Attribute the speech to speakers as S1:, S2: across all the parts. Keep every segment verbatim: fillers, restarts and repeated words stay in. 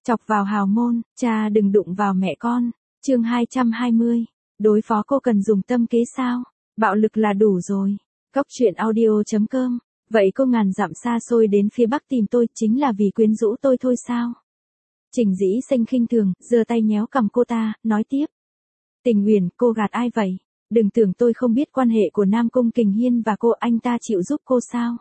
S1: Chọc vào hào môn, cha đừng đụng vào mẹ con. Chương hai trăm hai mươi. Đối phó cô cần dùng tâm kế sao? Bạo lực là đủ rồi. Cóc truyện audio chấm com. Vậy cô ngàn dặm xa xôi đến phía Bắc tìm tôi chính là vì quyến rũ tôi thôi sao? Trình Dĩ Xanh khinh thường, giơ tay nhéo cằm cô ta, nói tiếp. Tình Uyển, cô gạt ai vậy? Đừng tưởng tôi không biết quan hệ của Nam Cung Kình Hiên và cô, anh ta chịu giúp cô sao?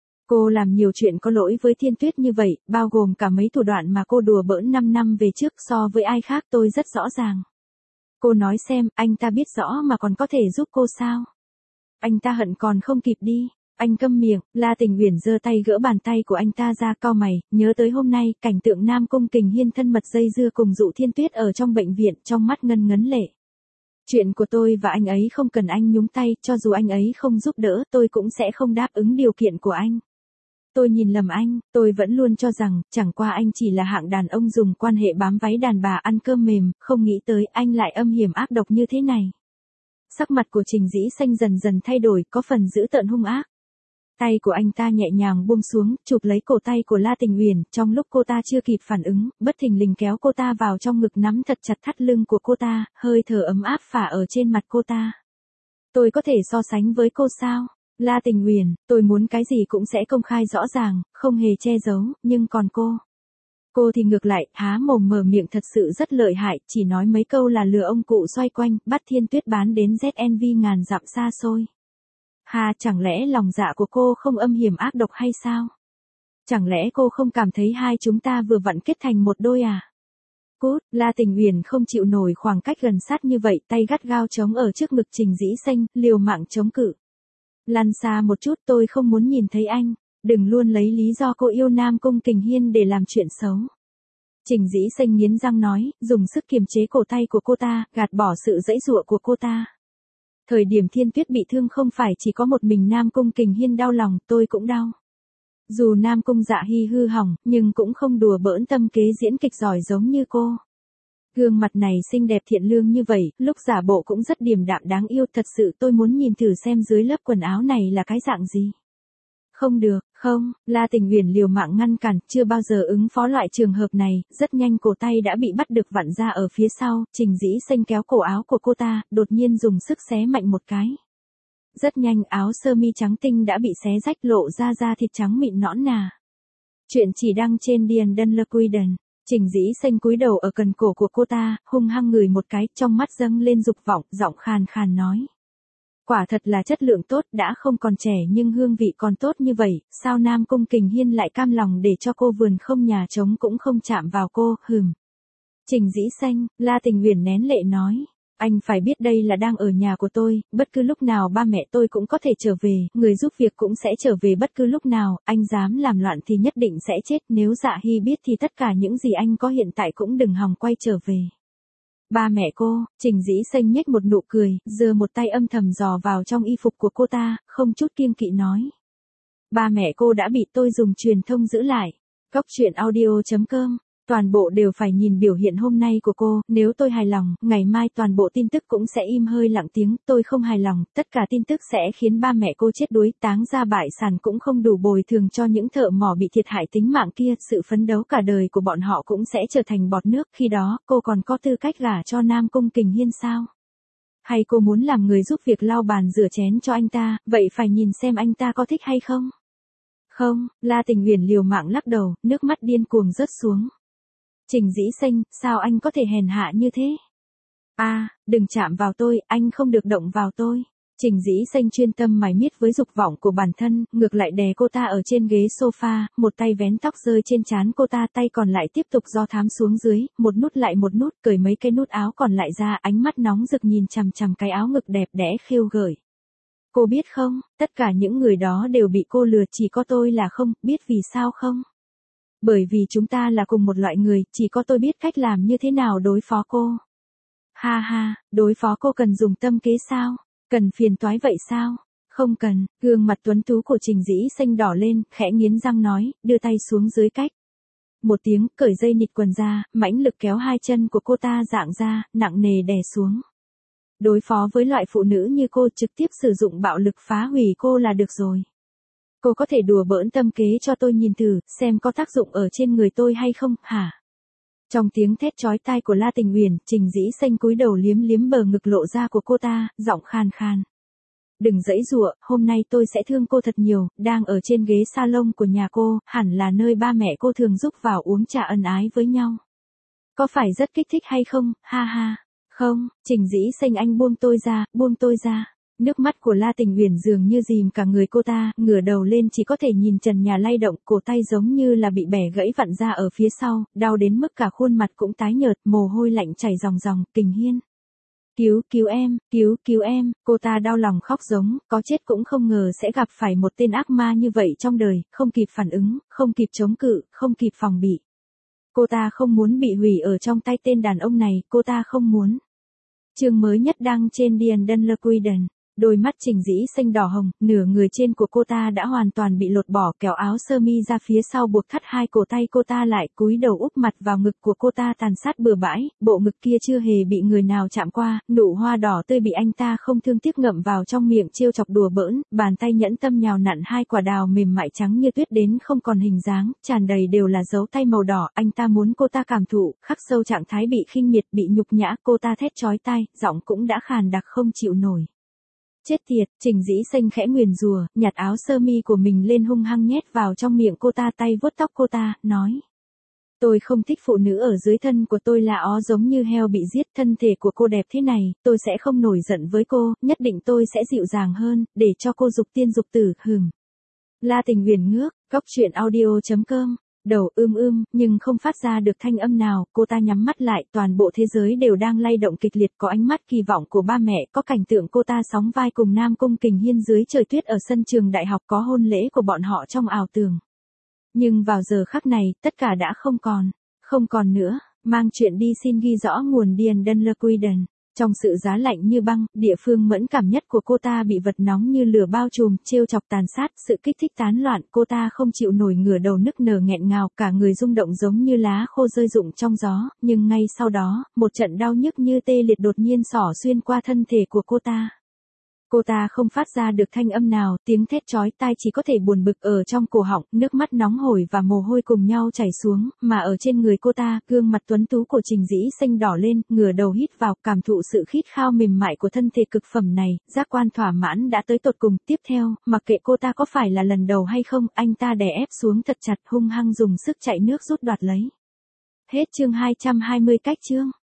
S1: Cô làm nhiều chuyện có lỗi với Thiên Tuyết như vậy, bao gồm cả mấy thủ đoạn mà cô đùa bỡn năm năm về trước, so với ai khác tôi rất rõ ràng. Cô nói xem, anh ta biết rõ mà còn có thể giúp cô sao? Anh ta hận còn không kịp đi. Anh câm miệng. La Tình Uyển giơ tay gỡ bàn tay của anh ta ra, cau mày, nhớ tới hôm nay, cảnh tượng Nam Cung Kình Hiên thân mật dây dưa cùng Dụ Thiên Tuyết ở trong bệnh viện, trong mắt ngân ngấn lệ. Chuyện của tôi và anh ấy không cần anh nhúng tay, cho dù anh ấy không giúp đỡ, tôi cũng sẽ không đáp ứng điều kiện của anh. Tôi nhìn lầm anh, tôi vẫn luôn cho rằng, chẳng qua anh chỉ là hạng đàn ông dùng quan hệ bám váy đàn bà ăn cơm mềm, không nghĩ tới anh lại âm hiểm ác độc như thế này. Sắc mặt của Trình Dĩ Xanh dần dần thay đổi, có phần dữ tợn hung ác. Tay của anh ta nhẹ nhàng buông xuống, chụp lấy cổ tay của La Tình Uyển, trong lúc cô ta chưa kịp phản ứng, bất thình lình kéo cô ta vào trong ngực, nắm thật chặt thắt lưng của cô ta, hơi thở ấm áp phả ở trên mặt cô ta. Tôi có thể so sánh với cô sao? La Tình Uyển, tôi muốn cái gì cũng sẽ công khai rõ ràng, không hề che giấu, nhưng còn cô. Cô thì ngược lại, há mồm mở miệng thật sự rất lợi hại, chỉ nói mấy câu là lừa ông cụ xoay quanh, bắt Thiên Tuyết bán đến Z N V ngàn dặm xa xôi. Hà, chẳng lẽ lòng dạ của cô không âm hiểm ác độc hay sao? Chẳng lẽ cô không cảm thấy hai chúng ta vừa vặn kết thành một đôi à? Cút, La Tình Uyển không chịu nổi khoảng cách gần sát như vậy, tay gắt gao chống ở trước ngực Trình Dĩ Xanh, liều mạng chống cự. Lăn xa một chút, tôi không muốn nhìn thấy anh, đừng luôn lấy lý do cô yêu Nam Cung Kình Hiên để làm chuyện xấu. Trình Dĩ Xanh nghiến răng nói, dùng sức kiềm chế cổ tay của cô ta, gạt bỏ sự giãy giụa của cô ta. Thời điểm Thiên Tuyết bị thương không phải chỉ có một mình Nam Cung Kình Hiên đau lòng, tôi cũng đau. Dù Nam Cung Dạ Hy hư hỏng, nhưng cũng không đùa bỡn tâm kế diễn kịch giỏi giống như cô. Gương mặt này xinh đẹp thiện lương như vậy, lúc giả bộ cũng rất điềm đạm đáng yêu, thật sự tôi muốn nhìn thử xem dưới lớp quần áo này là cái dạng gì. Không được, không, La Tình Uyển liều mạng ngăn cản, chưa bao giờ ứng phó loại trường hợp này, rất nhanh cổ tay đã bị bắt được vặn ra ở phía sau, Trình Dĩ Xanh kéo cổ áo của cô ta, đột nhiên dùng sức xé mạnh một cái. Rất nhanh áo sơ mi trắng tinh đã bị xé rách, lộ ra da thịt trắng mịn nõn nà. Chuyện chỉ đăng trên Điền Đân Lơ Quy Đần. Trình Dĩ Xanh cúi đầu ở cần cổ của cô ta, hung hăng ngửi một cái, trong mắt dâng lên dục vọng, giọng khàn khàn nói. Quả thật là chất lượng tốt, đã không còn trẻ nhưng hương vị còn tốt như vậy, sao Nam Cung Kình Hiên lại cam lòng để cho cô vườn không nhà trống cũng không chạm vào cô, hừm. Trình Dĩ Xanh, La Tình Uyển nén lệ nói. Anh phải biết đây là đang ở nhà của tôi, bất cứ lúc nào ba mẹ tôi cũng có thể trở về, người giúp việc cũng sẽ trở về bất cứ lúc nào, anh dám làm loạn thì nhất định sẽ chết, nếu Dạ Hy biết thì tất cả những gì anh có hiện tại cũng đừng hòng quay trở về. Ba mẹ cô, Trình Dĩ Xanh nhếch một nụ cười, giơ một tay âm thầm dò vào trong y phục của cô ta, không chút kiêng kỵ nói. Ba mẹ cô đã bị tôi dùng truyền thông giữ lại. Cóc truyện audio chấm com. Toàn bộ đều phải nhìn biểu hiện hôm nay của cô, nếu tôi hài lòng, ngày mai toàn bộ tin tức cũng sẽ im hơi lặng tiếng, tôi không hài lòng, tất cả tin tức sẽ khiến ba mẹ cô chết đuối, táng ra bại sản cũng không đủ bồi thường cho những thợ mỏ bị thiệt hại tính mạng kia, sự phấn đấu cả đời của bọn họ cũng sẽ trở thành bọt nước, khi đó, cô còn có tư cách gả cho Nam Cung Kình Hiên sao? Hay cô muốn làm người giúp việc lau bàn rửa chén cho anh ta, vậy phải nhìn xem anh ta có thích hay không? Không, La Tình Uyển liều mạng lắc đầu, nước mắt điên cuồng rớt xuống. Trình Dĩ Xanh, sao anh có thể hèn hạ như thế? À, đừng chạm vào tôi, anh không được động vào tôi. Trình Dĩ Xanh chuyên tâm mải miết với dục vọng của bản thân, ngược lại đè cô ta ở trên ghế sofa, một tay vén tóc rơi trên trán cô ta, tay còn lại tiếp tục do thám xuống dưới, một nút lại một nút, cởi mấy cái nút áo còn lại ra, ánh mắt nóng rực nhìn chằm chằm cái áo ngực đẹp đẽ khiêu gợi. Cô biết không, tất cả những người đó đều bị cô lừa, chỉ có tôi là không, biết vì sao không? Bởi vì chúng ta là cùng một loại người, chỉ có tôi biết cách làm như thế nào đối phó cô. Ha ha, đối phó cô cần dùng tâm kế sao? Cần phiền toái vậy sao? Không cần, gương mặt tuấn tú của Trình Dĩ Xanh đỏ lên, khẽ nghiến răng nói, đưa tay xuống dưới cách. Một tiếng, cởi dây nịt quần ra, mãnh lực kéo hai chân của cô ta dạng ra, nặng nề đè xuống. Đối phó với loại phụ nữ như cô, trực tiếp sử dụng bạo lực phá hủy cô là được rồi. Cô có thể đùa bỡn tâm kế cho tôi nhìn thử, xem có tác dụng ở trên người tôi hay không, hả? Trong tiếng thét chói tai của La Tình Uyển, Trình Dĩ Xanh cúi đầu liếm liếm bờ ngực lộ ra của cô ta, giọng khan khan. Đừng giãy giụa, hôm nay tôi sẽ thương cô thật nhiều, đang ở trên ghế salon của nhà cô, hẳn là nơi ba mẹ cô thường giúp vào uống trà ân ái với nhau. Có phải rất kích thích hay không, ha ha. Không, Trình Dĩ Xanh anh buông tôi ra, buông tôi ra. Nước mắt của La Tình Uyển dường như dìm cả người cô ta, ngửa đầu lên chỉ có thể nhìn trần nhà lay động, cổ tay giống như là bị bẻ gãy vặn ra ở phía sau, đau đến mức cả khuôn mặt cũng tái nhợt, mồ hôi lạnh chảy ròng ròng. Kình Hiên. Cứu, cứu em, cứu, cứu em, cô ta đau lòng khóc giống, có chết cũng không ngờ sẽ gặp phải một tên ác ma như vậy trong đời, không kịp phản ứng, không kịp chống cự, không kịp phòng bị. Cô ta không muốn bị hủy ở trong tay tên đàn ông này, cô ta không muốn. Chương mới nhất đăng trên Điền Đân Lơ Quiden. Đôi mắt Trình Dĩ Xanh đỏ hồng, nửa người trên của cô ta đã hoàn toàn bị lột bỏ, kéo áo sơ mi ra phía sau buộc thắt hai cổ tay cô ta lại, cúi đầu úp mặt vào ngực của cô ta tàn sát bừa bãi, bộ ngực kia chưa hề bị người nào chạm qua, nụ hoa đỏ tươi bị anh ta không thương tiếc ngậm vào trong miệng trêu chọc đùa bỡn, bàn tay nhẫn tâm nhào nặn hai quả đào mềm mại trắng như tuyết đến không còn hình dáng, tràn đầy đều là dấu tay màu đỏ, anh ta muốn cô ta cảm thụ, khắc sâu trạng thái bị khinh miệt, bị nhục nhã, cô ta thét chói tai, giọng cũng đã khàn đặc không chịu nổi. Chết tiệt, Trình Dĩ Xanh khẽ nguyền rủa, nhặt áo sơ mi của mình lên hung hăng nhét vào trong miệng cô ta, tay vuốt tóc cô ta, nói. Tôi không thích phụ nữ ở dưới thân của tôi là ó giống như heo bị giết, thân thể của cô đẹp thế này, tôi sẽ không nổi giận với cô, nhất định tôi sẽ dịu dàng hơn, để cho cô dục tiên dục tử, hừm. La Tình Uyển ngước, góc truyện audio chấm com. Đầu ưm ưm, nhưng không phát ra được thanh âm nào, cô ta nhắm mắt lại, toàn bộ thế giới đều đang lay động kịch liệt, có ánh mắt kỳ vọng của ba mẹ, có cảnh tượng cô ta sóng vai cùng Nam Cung Kình Hiên dưới trời tuyết ở sân trường đại học, có hôn lễ của bọn họ trong ảo tưởng. Nhưng vào giờ khắc này, tất cả đã không còn, không còn nữa, mang chuyện đi xin ghi rõ nguồn Điền Đân Lơ Quiden. Trong sự giá lạnh như băng, địa phương mẫn cảm nhất của cô ta bị vật nóng như lửa bao trùm, trêu chọc tàn sát, sự kích thích tán loạn, cô ta không chịu nổi, ngửa đầu nức nở nghẹn ngào, cả người rung động giống như lá khô rơi rụng trong gió, nhưng ngay sau đó, một trận đau nhức như tê liệt đột nhiên xỏ xuyên qua thân thể của cô ta. Cô ta không phát ra được thanh âm nào, tiếng thét chói tai chỉ có thể buồn bực ở trong cổ họng, nước mắt nóng hổi và mồ hôi cùng nhau chảy xuống, mà ở trên người cô ta, gương mặt tuấn tú của Trình Dĩ Xanh đỏ lên, ngửa đầu hít vào, cảm thụ sự khít khao mềm mại của thân thể cực phẩm này, giác quan thỏa mãn đã tới tột cùng. Tiếp theo, mặc kệ cô ta có phải là lần đầu hay không, anh ta đè ép xuống thật chặt, hung hăng dùng sức chạy nước rút đoạt lấy. Hết chương hai trăm hai mươi cách chương.